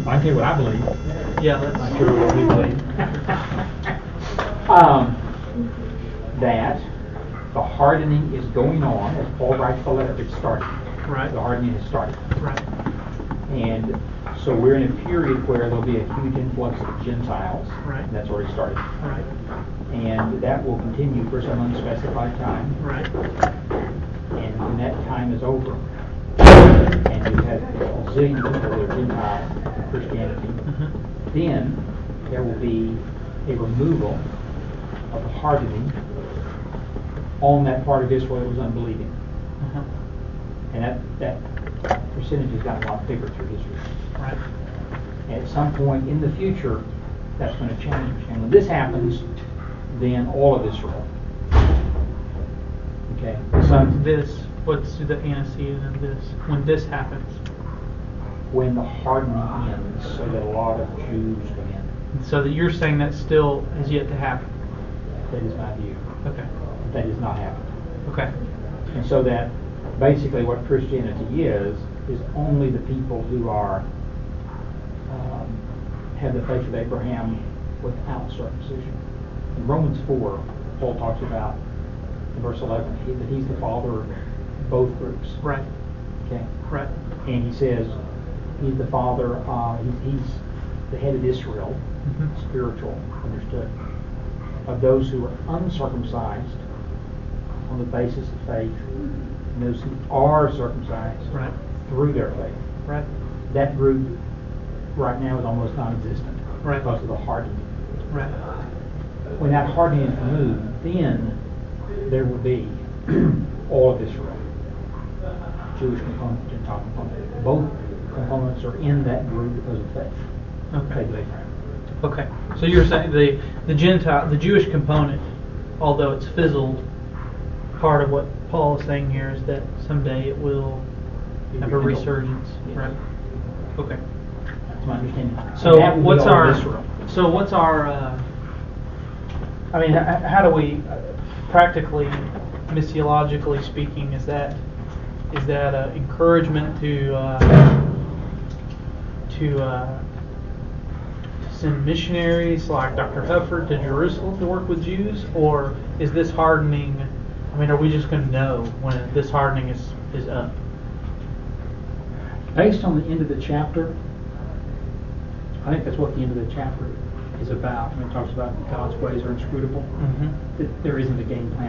I tell you what I believe. Yeah, I'm sure what we believe. That the hardening is going on as Paul writes the letter. It's started. Right. The hardening has started. Right. And so we're in a period where there'll be a huge influx of Gentiles. Right. That's already started. Right. And that will continue for some unspecified time. Right. And when that time is over, and you have a zillion people that are Gentile Christianity, then there will be a removal of the hardening on that part of Israel that was unbelieving. And that percentage has gotten a lot bigger through history. Right. And at some point in the future, that's going to change. And when this happens, then all of Israel. Okay. What's the antecedent of this? When this happens? When the hardening ends, so that a lot of Jews come in. So that you're saying that still has yet to happen? That is my view. Okay. That has not happened. Okay. And so that basically what Christianity is only the people who are have the faith of Abraham without circumcision. In Romans 4, Paul talks about in verse 11 that he's the father of both groups. Right. Okay. Right. And he says he's the father. He's the head of Israel, spiritual, understood, of those who are uncircumcised on the basis of faith, and those who are circumcised through their faith. Right. That group right now is almost non-existent because of the hardening. Right. When that hardening is removed, then there will be all of Israel, Jewish component, Gentile component. Both components are in that group because of faith. Okay. Okay. So you're saying the Jewish component, although it's fizzled, part of what Paul is saying here is that someday it will have a resurgence. Yes. Right. Okay. That's my understanding. So what's our? I mean, how do we, practically, missiologically speaking, is that an encouragement to send missionaries like Dr. Hufford to Jerusalem to work with Jews, or is this hardening? I mean, are we just going to know when this hardening is up? Based on the end of the chapter, I think that's what the end of the chapter is about. When it talks about God's ways are inscrutable, that there isn't a game plan.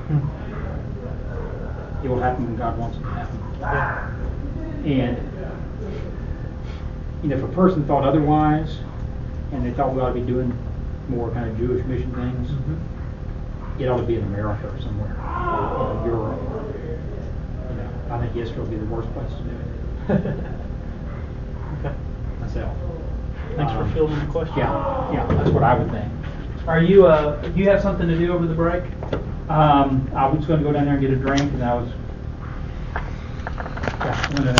It will happen when God wants it to happen. And if a person thought otherwise, and they thought we ought to be doing more kind of Jewish mission things, it ought to be in America or somewhere, or Europe. I think Israel would be the worst place to do it. Okay. Myself. Thanks for fielding the question. Yeah, that's what I would think. Are you? Do you have something to do over the break? I was going to go down there and get a drink, and I was.